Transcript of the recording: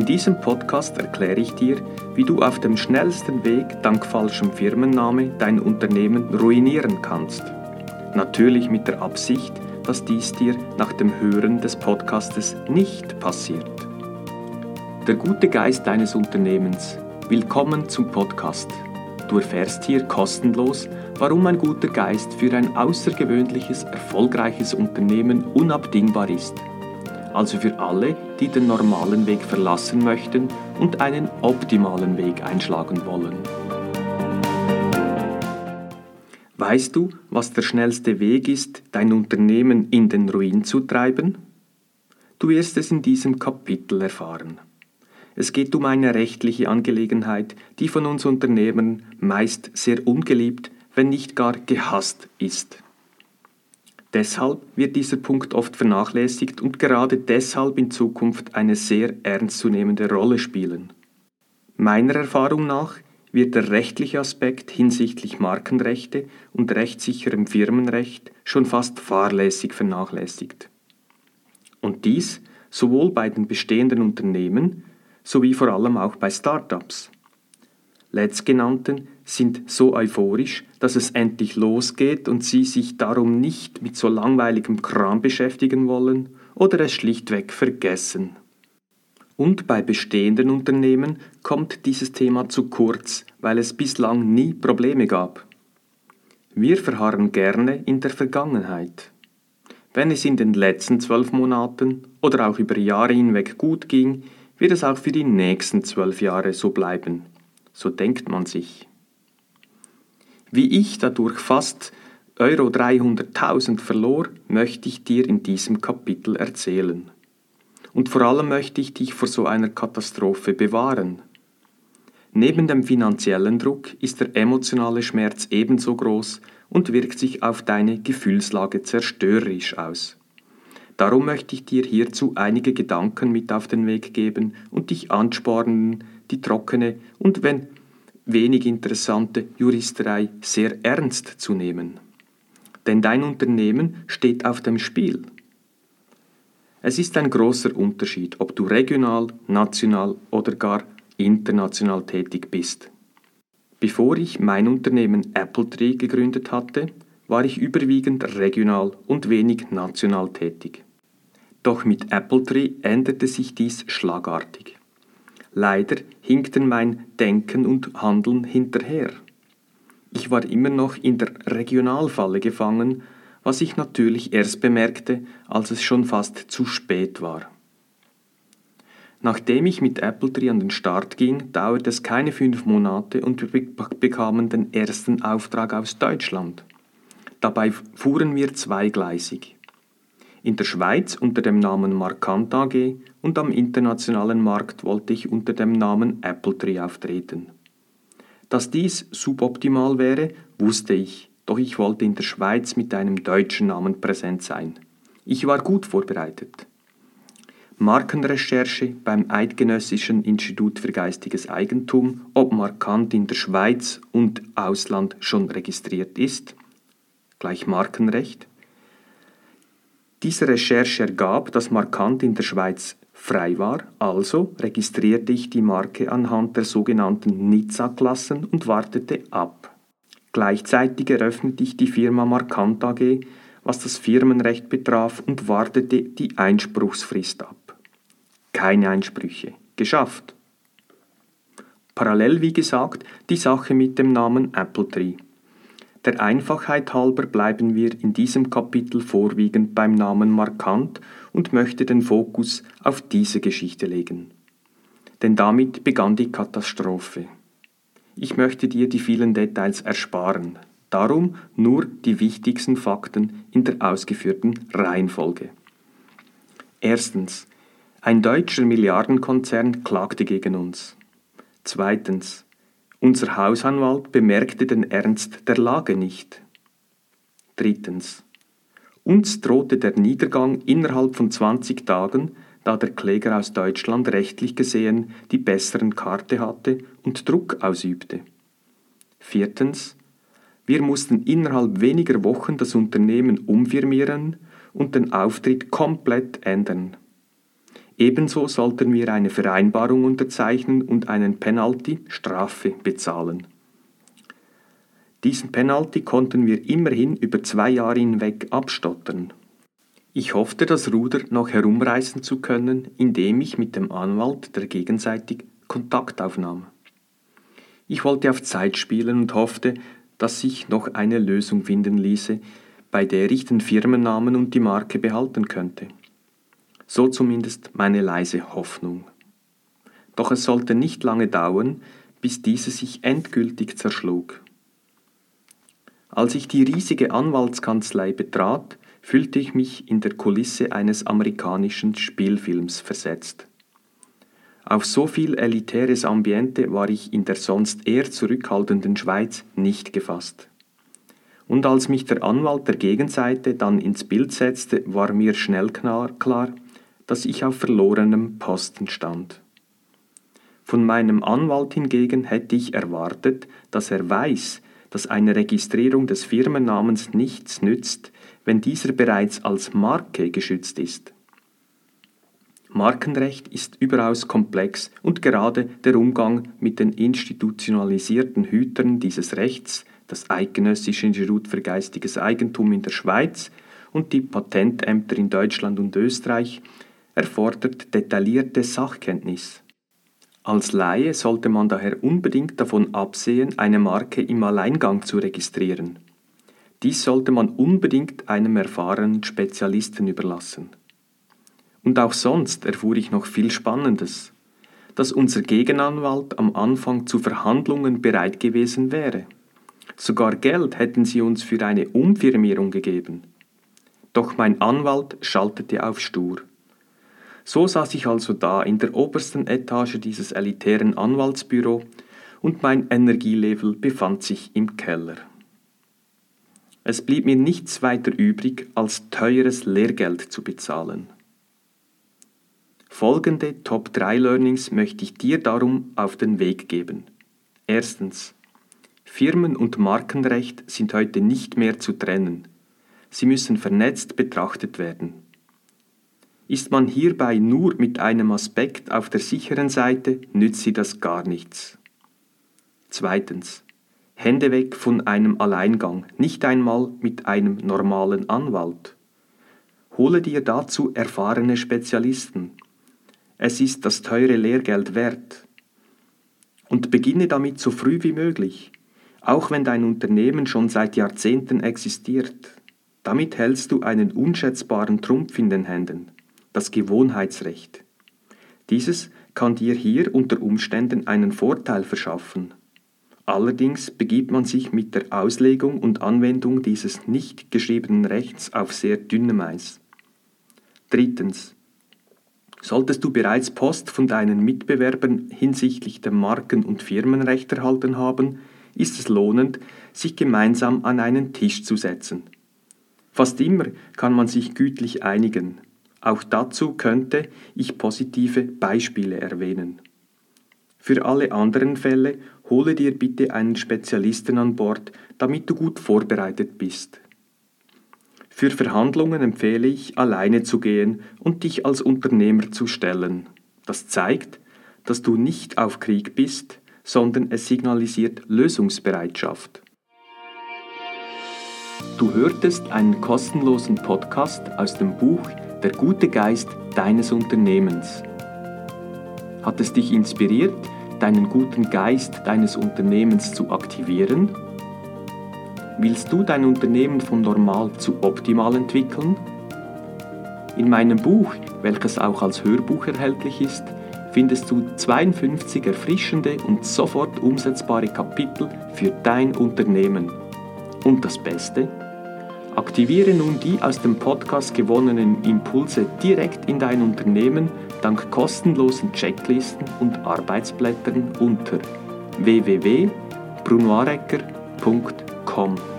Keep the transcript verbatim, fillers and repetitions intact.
In diesem Podcast erkläre ich dir, wie du auf dem schnellsten Weg dank falschem Firmenname dein Unternehmen ruinieren kannst. Natürlich mit der Absicht, dass dies dir nach dem Hören des Podcastes nicht passiert. Der gute Geist deines Unternehmens. Willkommen zum Podcast. Du erfährst hier kostenlos, warum ein guter Geist für ein außergewöhnliches, erfolgreiches Unternehmen unabdingbar ist. Also für alle, die den normalen Weg verlassen möchten und einen optimalen Weg einschlagen wollen. Weißt du, was der schnellste Weg ist, dein Unternehmen in den Ruin zu treiben? Du wirst es in diesem Kapitel erfahren. Es geht um eine rechtliche Angelegenheit, die von uns Unternehmern meist sehr ungeliebt, wenn nicht gar gehasst ist. Deshalb wird dieser Punkt oft vernachlässigt und gerade deshalb in Zukunft eine sehr ernstzunehmende Rolle spielen. Meiner Erfahrung nach wird der rechtliche Aspekt hinsichtlich Markenrechte und rechtssicherem Firmenrecht schon fast fahrlässig vernachlässigt. Und dies sowohl bei den bestehenden Unternehmen sowie vor allem auch bei Startups. Letztgenannten sind so euphorisch, dass es endlich losgeht und sie sich darum nicht mit so langweiligem Kram beschäftigen wollen oder es schlichtweg vergessen. Und bei bestehenden Unternehmen kommt dieses Thema zu kurz, weil es bislang nie Probleme gab. Wir verharren gerne in der Vergangenheit. Wenn es in den letzten zwölf Monaten oder auch über Jahre hinweg gut ging, wird es auch für die nächsten zwölf Jahre so bleiben. So denkt man sich. Wie ich dadurch fast Euro dreihunderttausend verlor, möchte ich dir in diesem Kapitel erzählen. Und vor allem möchte ich dich vor so einer Katastrophe bewahren. Neben dem finanziellen Druck ist der emotionale Schmerz ebenso groß und wirkt sich auf deine Gefühlslage zerstörerisch aus. Darum möchte ich dir hierzu einige Gedanken mit auf den Weg geben und dich anspornen, die trockene und wenn wenig interessante Juristerei sehr ernst zu nehmen. Denn dein Unternehmen steht auf dem Spiel. Es ist ein großer Unterschied, ob du regional, national oder gar international tätig bist. Bevor ich mein Unternehmen Appletree gegründet hatte, war ich überwiegend regional und wenig national tätig. Doch mit Appletree änderte sich dies schlagartig. Leider hinkten mein Denken und Handeln hinterher. Ich war immer noch in der Regionalfalle gefangen, was ich natürlich erst bemerkte, als es schon fast zu spät war. Nachdem ich mit Appletree an den Start ging, dauerte es keine fünf Monate und wir bekamen den ersten Auftrag aus Deutschland. Dabei fuhren wir zweigleisig. In der Schweiz unter dem Namen Markant A G und am internationalen Markt wollte ich unter dem Namen Appletree auftreten. Dass dies suboptimal wäre, wusste ich, doch ich wollte in der Schweiz mit einem deutschen Namen präsent sein. Ich war gut vorbereitet. Markenrecherche beim Eidgenössischen Institut für Geistiges Eigentum, ob Markant in der Schweiz und Ausland schon registriert ist, gleich Markenrecht. Diese Recherche ergab, dass Markant in der Schweiz frei war, also registrierte ich die Marke anhand der sogenannten Nizza-Klassen und wartete ab. Gleichzeitig eröffnete ich die Firma Markant A G, was das Firmenrecht betraf, und wartete die Einspruchsfrist ab. Keine Einsprüche. Geschafft. Parallel, wie gesagt, die Sache mit dem Namen Appletree. Der Einfachheit halber bleiben wir in diesem Kapitel vorwiegend beim Namen Markant und möchte den Fokus auf diese Geschichte legen. Denn damit begann die Katastrophe. Ich möchte dir die vielen Details ersparen, darum nur die wichtigsten Fakten in der ausgeführten Reihenfolge. Erstens. Ein deutscher Milliardenkonzern klagte gegen uns. Zweitens. Unser Hausanwalt bemerkte den Ernst der Lage nicht. Drittens. Uns drohte der Niedergang innerhalb von zwanzig Tagen, da der Kläger aus Deutschland rechtlich gesehen die besseren Karte hatte und Druck ausübte. Viertens. Wir mussten innerhalb weniger Wochen das Unternehmen umfirmieren und den Auftritt komplett ändern. Ebenso sollten wir eine Vereinbarung unterzeichnen und einen Penalty, Strafe, bezahlen. Diesen Penalty konnten wir immerhin über zwei Jahre hinweg abstottern. Ich hoffte, das Ruder noch herumreißen zu können, indem ich mit dem Anwalt der gegenseitig Kontakt aufnahm. Ich wollte auf Zeit spielen und hoffte, dass sich noch eine Lösung finden ließe, bei der ich den Firmennamen und die Marke behalten könnte. So zumindest meine leise Hoffnung. Doch es sollte nicht lange dauern, bis diese sich endgültig zerschlug. Als ich die riesige Anwaltskanzlei betrat, fühlte ich mich in der Kulisse eines amerikanischen Spielfilms versetzt. Auf so viel elitäres Ambiente war ich in der sonst eher zurückhaltenden Schweiz nicht gefasst. Und als mich der Anwalt der Gegenseite dann ins Bild setzte, war mir schnell klar, klar, dass ich auf verlorenem Posten stand. Von meinem Anwalt hingegen hätte ich erwartet, dass er weiß, dass eine Registrierung des Firmennamens nichts nützt, wenn dieser bereits als Marke geschützt ist. Markenrecht ist überaus komplex und gerade der Umgang mit den institutionalisierten Hütern dieses Rechts, das Eidgenössische Institut für geistiges Eigentum in der Schweiz und die Patentämter in Deutschland und Österreich, erfordert detaillierte Sachkenntnis. Als Laie sollte man daher unbedingt davon absehen, eine Marke im Alleingang zu registrieren. Dies sollte man unbedingt einem erfahrenen Spezialisten überlassen. Und auch sonst erfuhr ich noch viel Spannendes, dass unser Gegenanwalt am Anfang zu Verhandlungen bereit gewesen wäre. Sogar Geld hätten sie uns für eine Umfirmierung gegeben. Doch mein Anwalt schaltete auf stur. So saß ich also da in der obersten Etage dieses elitären Anwaltsbüro und mein Energielevel befand sich im Keller. Es blieb mir nichts weiter übrig, als teures Lehrgeld zu bezahlen. Folgende Top drei Learnings möchte ich dir darum auf den Weg geben. Erstens. Firmen- und Markenrecht sind heute nicht mehr zu trennen. Sie müssen vernetzt betrachtet werden. Ist man hierbei nur mit einem Aspekt auf der sicheren Seite, nützt sie das gar nichts. Zweitens. Hände weg von einem Alleingang, nicht einmal mit einem normalen Anwalt. Hole dir dazu erfahrene Spezialisten. Es ist das teure Lehrgeld wert. Und beginne damit so früh wie möglich, auch wenn dein Unternehmen schon seit Jahrzehnten existiert. Damit hältst du einen unschätzbaren Trumpf in den Händen. Das Gewohnheitsrecht. Dieses kann dir hier unter Umständen einen Vorteil verschaffen. Allerdings begibt man sich mit der Auslegung und Anwendung dieses nicht geschriebenen Rechts auf sehr dünnem Eis. Drittens. Solltest du bereits Post von deinen Mitbewerbern hinsichtlich dem Marken- und Firmenrecht erhalten haben, ist es lohnend, sich gemeinsam an einen Tisch zu setzen. Fast immer kann man sich gütlich einigen. Auch dazu könnte ich positive Beispiele erwähnen. Für alle anderen Fälle hole dir bitte einen Spezialisten an Bord, damit du gut vorbereitet bist. Für Verhandlungen empfehle ich, alleine zu gehen und dich als Unternehmer zu stellen. Das zeigt, dass du nicht auf Krieg bist, sondern es signalisiert Lösungsbereitschaft. Du hörtest einen kostenlosen Podcast aus dem Buch Der gute Geist deines Unternehmens. Hat es dich inspiriert, deinen guten Geist deines Unternehmens zu aktivieren? Willst du dein Unternehmen von normal zu optimal entwickeln? In meinem Buch, welches auch als Hörbuch erhältlich ist, findest du zweiundfünfzig erfrischende und sofort umsetzbare Kapitel für dein Unternehmen. Und das Beste? Aktiviere nun die aus dem Podcast gewonnenen Impulse direkt in dein Unternehmen dank kostenlosen Checklisten und Arbeitsblättern unter w w w punkt brunoarecker punkt com.